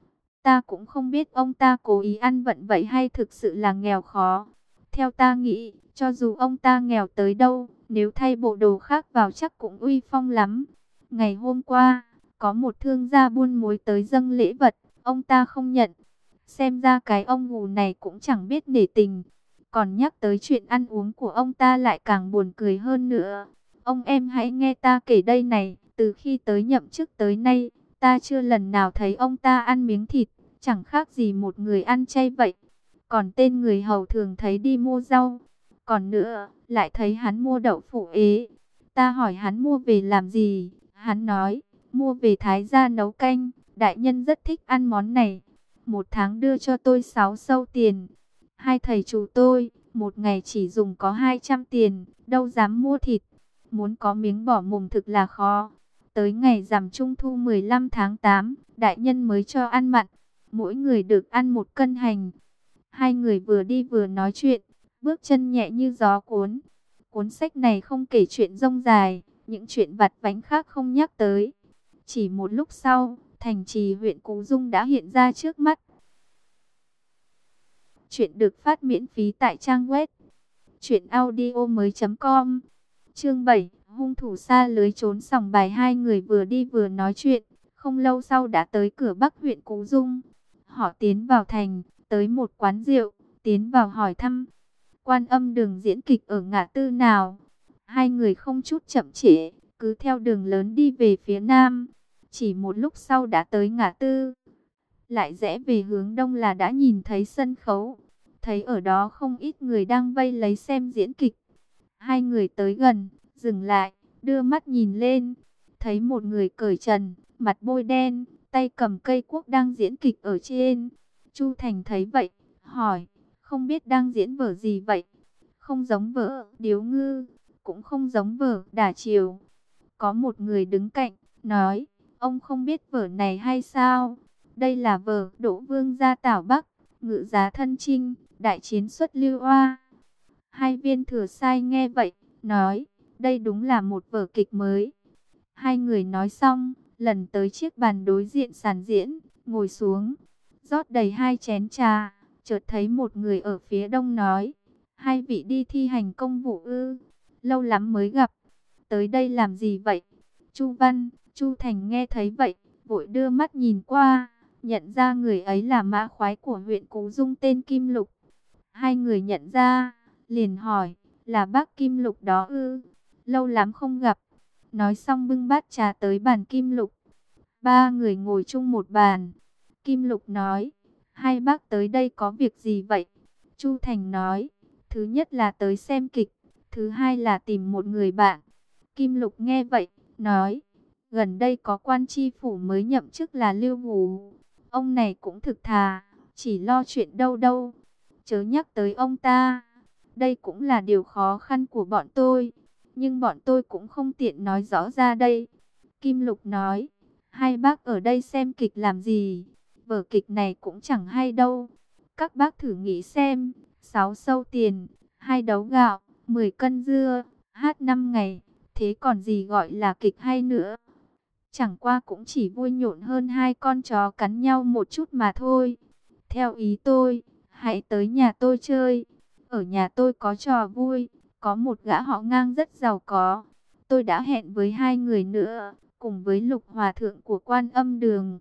Ta cũng không biết ông ta cố ý ăn vận vậy hay thực sự là nghèo khó. Theo ta nghĩ, cho dù ông ta nghèo tới đâu, nếu thay bộ đồ khác vào chắc cũng uy phong lắm. Ngày hôm qua, có một thương gia buôn muối tới dâng lễ vật, ông ta không nhận. Xem ra cái ông gù này cũng chẳng biết nể tình. Còn nhắc tới chuyện ăn uống của ông ta lại càng buồn cười hơn nữa. Ông em hãy nghe ta kể đây này, từ khi tới nhậm chức tới nay, ta chưa lần nào thấy ông ta ăn miếng thịt, chẳng khác gì một người ăn chay vậy. Còn tên người hầu thường thấy đi mua rau. Còn nữa, lại thấy hắn mua đậu phụ ế. Ta hỏi hắn mua về làm gì? Hắn nói, mua về thái gia nấu canh. Đại nhân rất thích ăn món này. Một tháng đưa cho tôi 6 sâu tiền. Hai thầy chủ tôi, một ngày chỉ dùng có 200 tiền, đâu dám mua thịt. Muốn có miếng bỏ mồm thực là khó. Tới ngày rằm Trung thu 15 tháng 8, đại nhân mới cho ăn mặn. Mỗi người được ăn 1 cân hành. Hai người vừa đi vừa nói chuyện, bước chân nhẹ như gió cuốn. Cuốn sách này không kể chuyện rông dài, những chuyện vặt vãnh khác không nhắc tới. Chỉ một lúc sau, thành trì huyện Cú Dung đã hiện ra trước mắt. Chuyện được phát miễn phí tại trang web truyệnaudiomoi.com. Chương 7, hung thủ xa lưới trốn sòng bài. Hai người vừa đi vừa nói chuyện, không lâu sau đã tới cửa Bắc huyện Cú Dung. Họ tiến vào thành, tới một quán rượu, tiến vào hỏi thăm. Quan Âm Đường diễn kịch ở ngã tư nào? Hai người không chút chậm trễ, cứ theo đường lớn đi về phía nam. Chỉ một lúc sau đã tới ngã tư. Lại rẽ về hướng đông là đã nhìn thấy sân khấu. Thấy ở đó không ít người đang vây lấy xem diễn kịch. Hai người tới gần, dừng lại, đưa mắt nhìn lên. Thấy một người cởi trần, mặt bôi đen, tay cầm cây cuốc đang diễn kịch ở trên. Chu Thành thấy vậy, hỏi, không biết đang diễn vở gì vậy? Không giống vở Điếu Ngư, cũng không giống vở Đả Chiều. Có một người đứng cạnh, nói, ông không biết vở này hay sao? Đây là vở Đỗ Vương gia Tảo Bắc, Ngự giá thân chinh, đại chiến xuất Lưu Oa. Hai Viên Thừa Sai nghe vậy, nói, đây đúng là một vở kịch mới. Hai người nói xong, lần tới chiếc bàn đối diện sàn diễn, ngồi xuống, rót đầy hai chén trà. Chợt thấy một người ở phía đông nói, hai vị đi thi hành công vụ ư? Lâu lắm mới gặp, tới đây làm gì vậy? Chu Văn, Chu Thành nghe thấy vậy, vội đưa mắt nhìn qua, nhận ra người ấy là mã khoái của huyện Cú Dung tên Kim Lục. Hai người nhận ra, liền hỏi, là bác Kim Lục đó ư? Lâu lắm không gặp. Nói xong bưng bát trà tới bàn Kim Lục. Ba người ngồi chung một bàn. Kim Lục nói, hai bác tới đây có việc gì vậy? Chu Thành nói, thứ nhất là tới xem kịch, thứ hai là tìm một người bạn. Kim Lục nghe vậy, nói, gần đây có quan tri phủ mới nhậm chức là Lưu Hủ. Ông này cũng thực thà, chỉ lo chuyện đâu đâu. Chớ nhắc tới ông ta, đây cũng là điều khó khăn của bọn tôi. Nhưng bọn tôi cũng không tiện nói rõ ra đây. Kim Lục nói, hai bác ở đây xem kịch làm gì? Vở kịch này cũng chẳng hay đâu. Các bác thử nghĩ xem, 6 sâu tiền, 2 đấu gạo, 10 cân dưa, hát 5 ngày. Thế còn gì gọi là kịch hay nữa? Chẳng qua cũng chỉ vui nhộn hơn hai con chó cắn nhau một chút mà thôi. Theo ý tôi, hãy tới nhà tôi chơi. Ở nhà tôi có trò vui. Có một gã họ Ngang rất giàu có. Tôi đã hẹn với hai người nữa, cùng với Lục Hòa Thượng của Quan Âm Đường.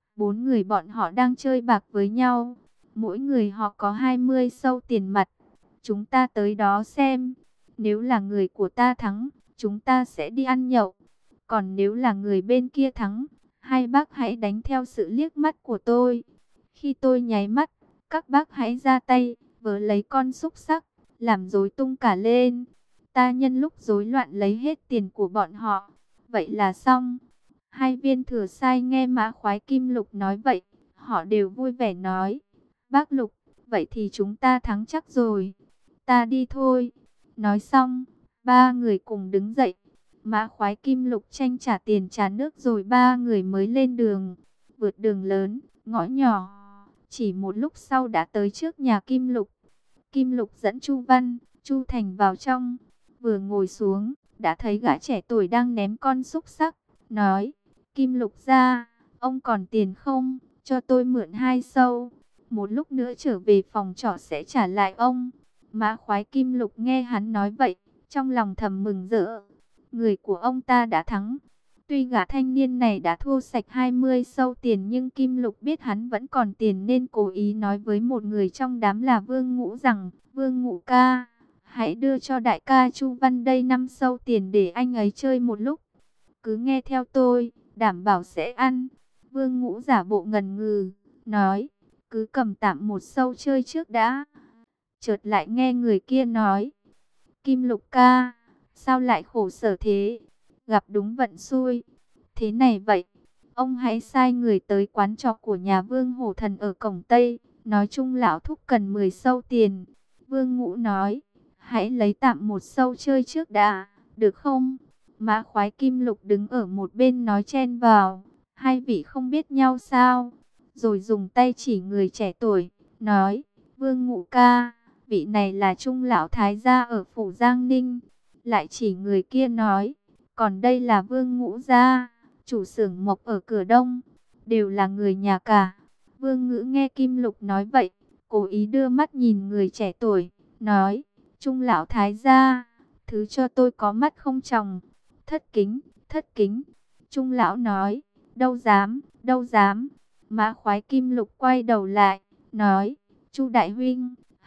4 người bọn họ đang chơi bạc với nhau. Mỗi người họ có 20 sâu tiền mặt. Chúng ta tới đó xem. Nếu là người của ta thắng, chúng ta sẽ đi ăn nhậu. Còn nếu là người bên kia thắng, hai bác hãy đánh theo sự liếc mắt của tôi. Khi tôi nháy mắt, các bác hãy ra tay, vớ lấy con xúc xắc, làm rối tung cả lên. Ta nhân lúc rối loạn lấy hết tiền của bọn họ. Vậy là xong. Hai Viên Thừa Sai nghe mã khoái Kim Lục nói vậy, họ đều vui vẻ nói, bác Lục, vậy thì chúng ta thắng chắc rồi. Ta đi thôi. Nói xong, ba người cùng đứng dậy. Mã khoái Kim Lục tranh trả tiền trả nước rồi ba người mới lên đường. Vượt đường lớn, ngõ nhỏ. Chỉ một lúc sau đã tới trước nhà Kim Lục. Kim Lục dẫn Chu Văn, Chu Thành vào trong. Vừa ngồi xuống, đã thấy gã trẻ tuổi đang ném con xúc xắc. Nói, Kim Lục gia, ông còn tiền không? Cho tôi mượn 2 sâu. Một lúc nữa trở về phòng trọ sẽ trả lại ông. Mã khoái Kim Lục nghe hắn nói vậy, trong lòng thầm mừng rỡ. Người của ông ta đã thắng. Tuy gã thanh niên này đã thua sạch 20 sâu tiền nhưng Kim Lục biết hắn vẫn còn tiền nên cố ý nói với một người trong đám là Vương Ngũ rằng, Vương Ngũ ca, hãy đưa cho đại ca Chu Văn đây 5 sâu tiền để anh ấy chơi một lúc. Cứ nghe theo tôi, đảm bảo sẽ ăn. Vương Ngũ giả bộ ngần ngừ, nói, cứ cầm tạm 1 sâu chơi trước đã. Chợt lại nghe người kia nói, Kim Lục ca, sao lại khổ sở thế? Gặp đúng vận xui. Thế này vậy, ông hãy sai người tới quán trọ của nhà Vương Hổ Thần ở cổng Tây, nói chung lão thúc cần 10 sâu tiền. Vương Ngũ nói, hãy lấy tạm 1 sâu chơi trước đã, được không? Mã khoái Kim Lục đứng ở một bên nói chen vào, hai vị không biết nhau sao? Rồi dùng tay chỉ người trẻ tuổi, nói, Vương Ngũ ca, vị này là Trung lão thái gia ở phủ Giang Ninh. Lại chỉ người kia nói, còn đây là Vương Ngũ gia, chủ xưởng mộc ở cửa Đông, đều là người nhà cả. Vương Ngữ nghe Kim Lục nói vậy, cố ý đưa mắt nhìn người trẻ tuổi, nói, Trung lão thái gia, thứ cho tôi có mắt không tròng. Thất kính, thất kính. Trung lão nói, đâu dám, đâu dám. Mã khoái Kim Lục quay đầu lại, nói, Chu đại huynh,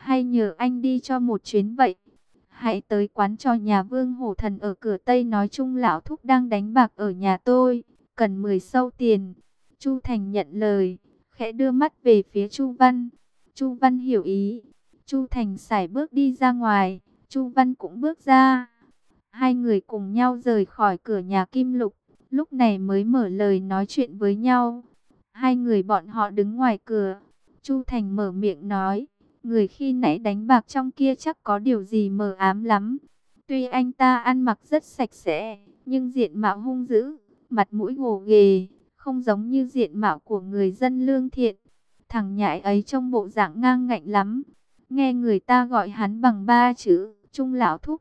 hay nhờ anh đi cho một chuyến vậy. Hãy tới quán trò nhà Vương Hổ Thần ở cửa Tây nói chung lão thúc đang đánh bạc ở nhà tôi, cần 10 sâu tiền. Chu Thành nhận lời, khẽ đưa mắt về phía Chu Văn. Chu Văn hiểu ý. Chu Thành sải bước đi ra ngoài, Chu Văn cũng bước ra. Hai người cùng nhau rời khỏi cửa nhà Kim Lục, lúc này mới mở lời nói chuyện với nhau. Hai người bọn họ đứng ngoài cửa. Chu Thành mở miệng nói, người khi nãy đánh bạc trong kia chắc có điều gì mờ ám lắm. Tuy anh ta ăn mặc rất sạch sẽ, nhưng diện mạo hung dữ, mặt mũi gồ ghề, không giống như diện mạo của người dân lương thiện. Thằng nhãi ấy trông bộ dạng ngang ngạnh lắm. Nghe người ta gọi hắn bằng 3 chữ, Trung lão thúc.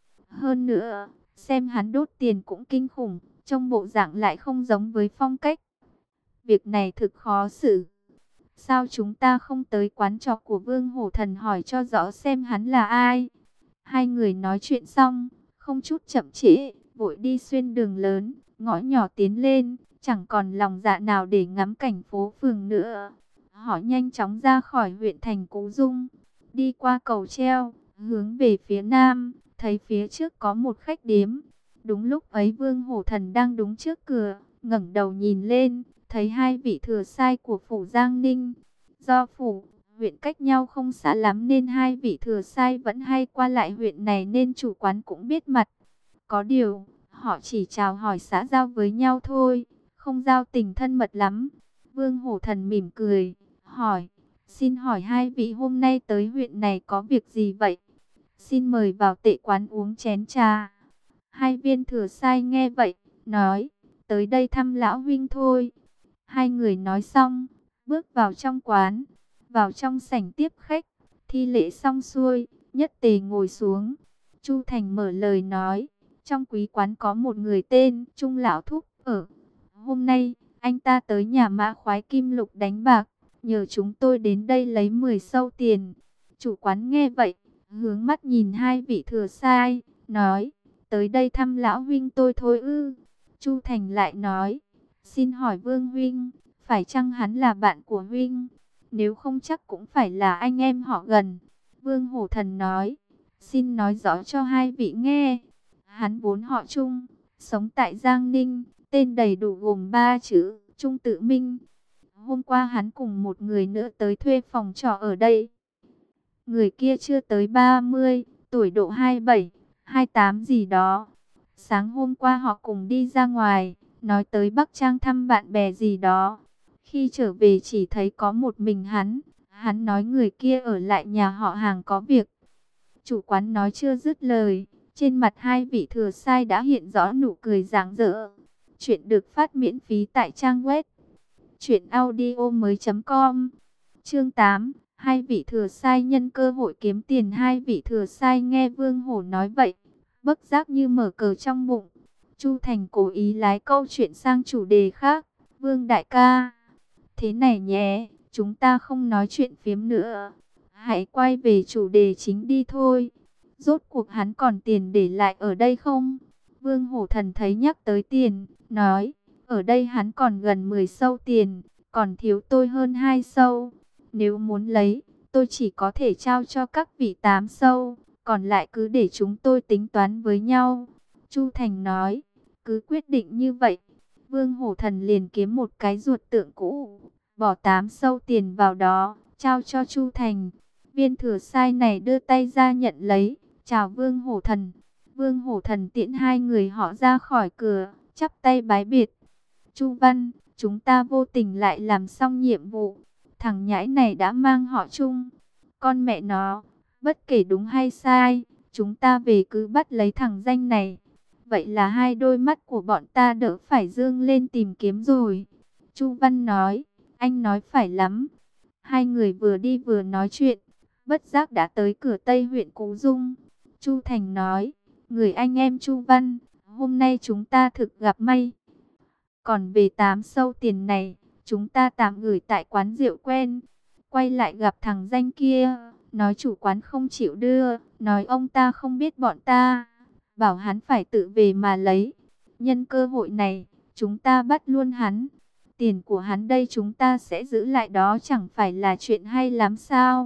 Hơn nữa, xem hắn đốt tiền cũng kinh khủng, trông bộ dạng lại không giống với phong cách. Việc này thực khó xử. Sao chúng ta không tới quán trọ của Vương Hổ Thần hỏi cho rõ xem hắn là ai? Hai người nói chuyện xong, không chút chậm trễ, vội đi xuyên đường lớn, ngõ nhỏ tiến lên, chẳng còn lòng dạ nào để ngắm cảnh phố phường nữa. Họ nhanh chóng ra khỏi huyện thành Cú Dung, đi qua cầu treo, hướng về phía nam, thấy phía trước có một khách điếm. Đúng lúc ấy Vương Hổ Thần đang đứng trước cửa, ngẩng đầu nhìn lên, thấy hai vị thừa sai của phủ Giang Ninh. Do phủ, huyện cách nhau không xa lắm nên hai vị thừa sai vẫn hay qua lại huyện này nên chủ quán cũng biết mặt. Có điều, họ chỉ chào hỏi xã giao với nhau thôi, không giao tình thân mật lắm. Vương Hổ Thần mỉm cười, hỏi, xin hỏi hai vị hôm nay tới huyện này có việc gì vậy? Xin mời vào tệ quán uống chén trà. Hai viên thừa sai nghe vậy, nói, tới đây thăm lão huynh thôi. Hai người nói xong, bước vào trong quán, vào trong sảnh tiếp khách, thi lễ xong xuôi, nhất tề ngồi xuống. Chu Thành mở lời nói, trong quý quán có một người tên Trung lão thúc ở. Hôm nay, anh ta tới nhà mã khoái Kim Lục đánh bạc, nhờ chúng tôi đến đây lấy 10 sâu tiền. Chủ quán nghe vậy, hướng mắt nhìn hai vị thừa sai, nói, tới đây thăm lão huynh tôi thôi ư. Chu Thành lại nói, xin hỏi Vương huynh, phải chăng hắn là bạn của huynh? Nếu không chắc cũng phải là anh em họ gần. Vương Hổ Thần nói, xin nói rõ cho hai vị nghe. Hắn vốn họ Trung, sống tại Giang Ninh, tên đầy đủ gồm 3 chữ, Trung Tự Minh. Hôm qua hắn cùng một người nữa tới thuê phòng trọ ở đây. Người kia chưa tới 30, tuổi độ 27, 28 gì đó. Sáng hôm qua họ cùng đi ra ngoài, nói tới Bắc Trang thăm bạn bè gì đó. Khi trở về chỉ thấy có một mình hắn. Hắn nói người kia ở lại nhà họ hàng có việc. Chủ quán nói chưa dứt lời, trên mặt hai vị thừa sai đã hiện rõ nụ cười rạng rỡ. Chuyện được phát miễn phí tại trang web truyệnaudiomoi.com. Chương 8, hai vị thừa sai nhân cơ hội kiếm tiền. Hai vị thừa sai nghe Vương Hổ nói vậy, bất giác như mở cờ trong bụng. Chu Thành cố ý lái câu chuyện sang chủ đề khác. Vương đại ca, thế này nhé, chúng ta không nói chuyện phiếm nữa. Hãy quay về chủ đề chính đi thôi. Rốt cuộc hắn còn tiền để lại ở đây không? Vương Hổ Thần thấy nhắc tới tiền, nói, ở đây hắn còn gần 10 sâu tiền, còn thiếu tôi hơn 2 sâu. Nếu muốn lấy, tôi chỉ có thể trao cho các vị 8 sâu, còn lại cứ để chúng tôi tính toán với nhau. Chu Thành nói, cứ quyết định như vậy. Vương Hổ Thần liền kiếm một cái ruột tượng cũ, bỏ 8 sâu tiền vào đó, trao cho Chu Thành. Viên thừa sai này đưa tay ra nhận lấy, chào Vương Hổ Thần. Vương Hổ Thần tiễn hai người họ ra khỏi cửa, chắp tay bái biệt. Chu Văn, chúng ta vô tình lại làm xong nhiệm vụ. Thằng nhãi này đã mang họ Trung. Con mẹ nó, bất kể đúng hay sai, chúng ta về cứ bắt lấy thằng danh này. Vậy là hai đôi mắt của bọn ta đỡ phải dương lên tìm kiếm rồi. Chu Văn nói, anh nói phải lắm. Hai người vừa đi vừa nói chuyện, bất giác đã tới cửa Tây huyện Cú Dung. Chu Thành nói, người anh em Chu Văn, hôm nay chúng ta thực gặp may. Còn về 8 sâu tiền này, chúng ta tạm gửi tại quán rượu quen. Quay lại gặp thằng danh kia, nói chủ quán không chịu đưa, nói ông ta không biết bọn ta, bảo hắn phải tự về mà lấy. Nhân cơ hội này, chúng ta bắt luôn hắn. Tiền của hắn đây chúng ta sẽ giữ lại đó, chẳng phải là chuyện hay lắm sao?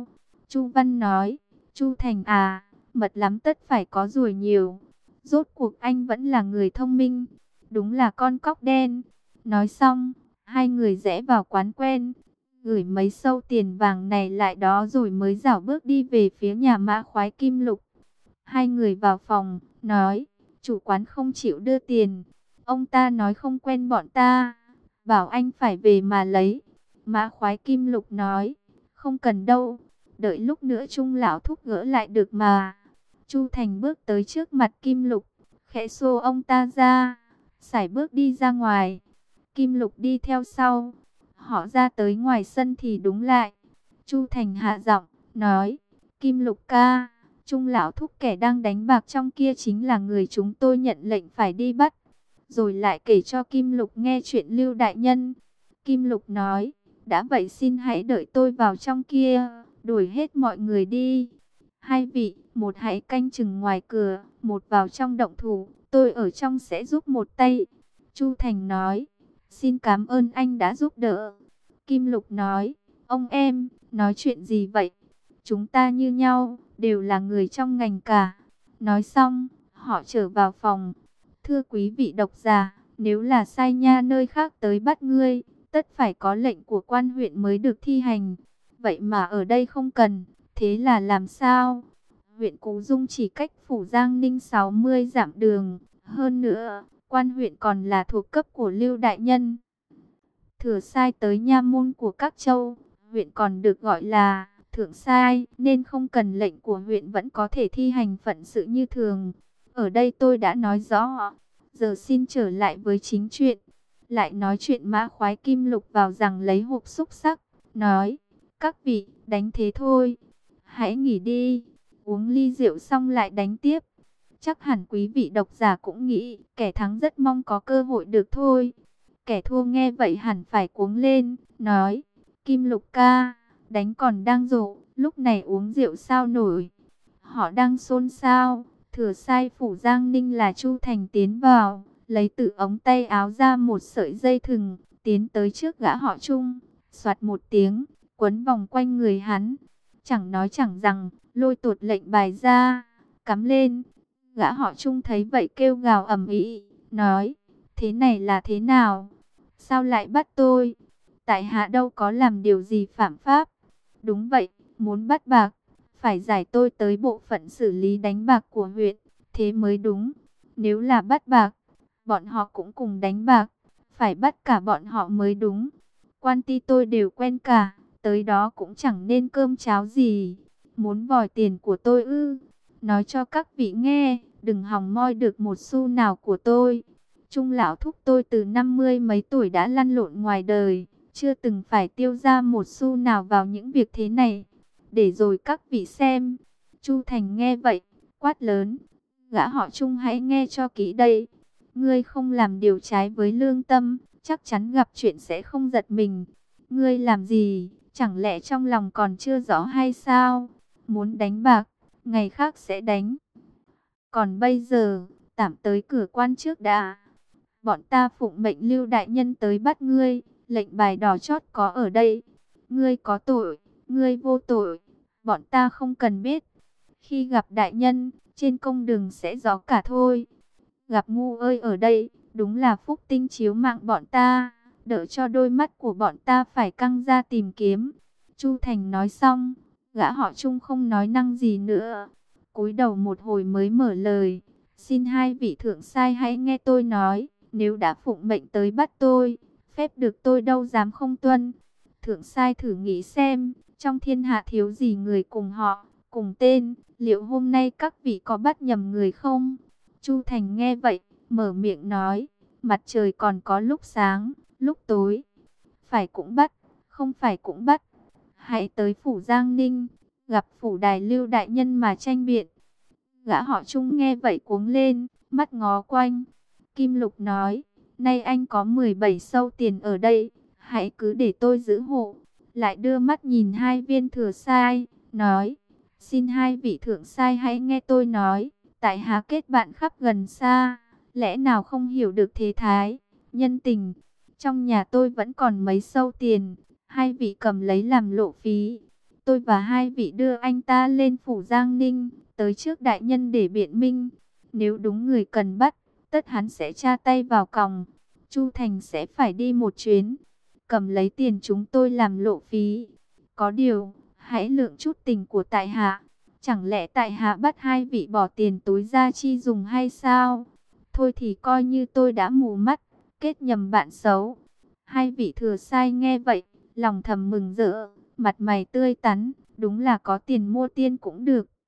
Chu Văn nói, Chu Thành à, mật lắm tất phải có ruồi nhiều. Rốt cuộc anh vẫn là người thông minh, đúng là con cóc đen. Nói xong, hai người rẽ vào quán quen, gửi mấy sâu tiền vàng này lại đó rồi mới dảo bước đi về phía nhà mã khoái Kim Lục. Hai người vào phòng, nói, chủ quán không chịu đưa tiền. Ông ta nói không quen bọn ta, bảo anh phải về mà lấy. Mã khoái Kim Lục nói, không cần đâu, đợi lúc nữa Trung lão thúc gỡ lại được mà. Chu Thành bước tới trước mặt Kim Lục, khẽ xô ông ta ra, sải bước đi ra ngoài. Kim Lục đi theo sau. Họ ra tới ngoài sân thì đúng lại. Chu Thành hạ giọng, nói, Kim Lục ca, Trung lão thúc kẻ đang đánh bạc trong kia chính là người chúng tôi nhận lệnh phải đi bắt. Rồi lại kể cho Kim Lục nghe chuyện Lưu đại nhân. Kim Lục nói, đã vậy xin hãy đợi tôi vào trong kia, đuổi hết mọi người đi. Hai vị, một hãy canh chừng ngoài cửa, một vào trong động thủ, tôi ở trong sẽ giúp một tay. Chu Thành nói, xin cảm ơn anh đã giúp đỡ. Kim Lục nói, ông em, nói chuyện gì vậy? Chúng ta như nhau, đều là người trong ngành cả. Nói xong, họ trở vào phòng. Thưa quý vị độc giả, nếu là sai nha nơi khác tới bắt ngươi, tất phải có lệnh của quan huyện mới được thi hành. Vậy mà ở đây không cần, thế là làm sao? Huyện Cú Dung chỉ cách phủ Giang Ninh 60 dặm đường. Hơn nữa, quan huyện còn là thuộc cấp của Lưu đại nhân. Thừa sai tới nha môn của các châu, huyện còn được gọi là thượng sai, nên không cần lệnh của huyện vẫn có thể thi hành phận sự như thường. Ở đây tôi đã nói rõ, giờ xin trở lại với chính chuyện. Lại nói chuyện mã khoái Kim Lục vào rằng lấy hộp xúc sắc, nói, các vị, đánh thế thôi, hãy nghỉ đi, uống ly rượu xong lại đánh tiếp. Chắc hẳn quý vị độc giả cũng nghĩ, kẻ thắng rất mong có cơ hội được thôi. Kẻ thua nghe vậy hẳn phải cuống lên, nói, Kim Lục ca, đánh còn đang rộ, lúc này uống rượu sao nổi. Họ đang xôn xao, thừa sai phủ Giang Ninh là Chu Thành tiến vào, lấy từ ống tay áo ra một sợi dây thừng, tiến tới trước gã họ Trung, soạt một tiếng, quấn vòng quanh người hắn. Chẳng nói chẳng rằng, lôi tuột lệnh bài ra, cắm lên. Gã họ Trung thấy vậy kêu gào ầm ĩ, nói, thế này là thế nào? Sao lại bắt tôi? Tại hạ đâu có làm điều gì phạm pháp. Đúng vậy, muốn bắt bạc, phải giải tôi tới bộ phận xử lý đánh bạc của huyện, thế mới đúng. Nếu là bắt bạc, bọn họ cũng cùng đánh bạc, phải bắt cả bọn họ mới đúng. Quan ty tôi đều quen cả, tới đó cũng chẳng nên cơm cháo gì. Muốn vòi tiền của tôi ư? Nói cho các vị nghe, đừng hòng moi được một xu nào của tôi. Trung lão thúc tôi từ 50 mấy tuổi đã lăn lộn ngoài đời, chưa từng phải tiêu ra một xu nào vào những việc thế này. Để rồi các vị xem. Chu Thành nghe vậy, quát lớn, gã họ Trung hãy nghe cho kỹ đây. Ngươi không làm điều trái với lương tâm, chắc chắn gặp chuyện sẽ không giật mình. Ngươi làm gì, chẳng lẽ trong lòng còn chưa rõ hay sao? Muốn đánh bạc, ngày khác sẽ đánh. Còn bây giờ, tạm tới cửa quan trước đã. Bọn ta phụng mệnh Lưu đại nhân tới bắt ngươi, lệnh bài đỏ chót có ở đây. Ngươi có tội, ngươi vô tội, bọn ta không cần biết. Khi gặp đại nhân, trên công đường sẽ rõ cả thôi. Gặp ngu ơi ở đây, đúng là phúc tinh chiếu mạng bọn ta, đỡ cho đôi mắt của bọn ta phải căng ra tìm kiếm. Chu Thành nói xong, gã họ Trung không nói năng gì nữa. Cúi đầu một hồi mới mở lời, xin hai vị thượng sai hãy nghe tôi nói. Nếu đã phụng mệnh tới bắt tôi, phép được tôi đâu dám không tuân. Thượng sai thử nghĩ xem, trong thiên hạ thiếu gì người cùng họ, cùng tên, liệu hôm nay các vị có bắt nhầm người không? Chu Thành nghe vậy, mở miệng nói, mặt trời còn có lúc sáng, lúc tối. Phải cũng bắt, không phải cũng bắt. Hãy tới phủ Giang Ninh, gặp phủ đài Lưu đại nhân mà tranh biện. Gã họ Trung nghe vậy cuống lên, mắt ngó quanh. Kim Lục nói, nay anh có 17 sâu tiền ở đây, hãy cứ để tôi giữ hộ. Lại đưa mắt nhìn hai viên thừa sai, nói, xin hai vị thượng sai hãy nghe tôi nói, tại hạ kết bạn khắp gần xa, lẽ nào không hiểu được thế thái, nhân tình. Trong nhà tôi vẫn còn mấy sâu tiền, hai vị cầm lấy làm lộ phí. tôi và hai vị đưa anh ta lên phủ Giang Ninh, tới trước đại nhân để biện minh. Nếu đúng người cần bắt, tất hắn sẽ tra tay vào còng. Chu Thành sẽ phải đi một chuyến, cầm lấy tiền chúng tôi làm lộ phí. Có điều, hãy lượng chút tình của tại hạ. Chẳng lẽ tại hạ bắt hai vị bỏ tiền túi ra chi dùng hay sao? Thôi thì coi như tôi đã mù mắt, kết nhầm bạn xấu. Hai vị thừa sai nghe vậy, lòng thầm mừng rỡ, mặt mày tươi tắn, đúng là có tiền mua tiên cũng được.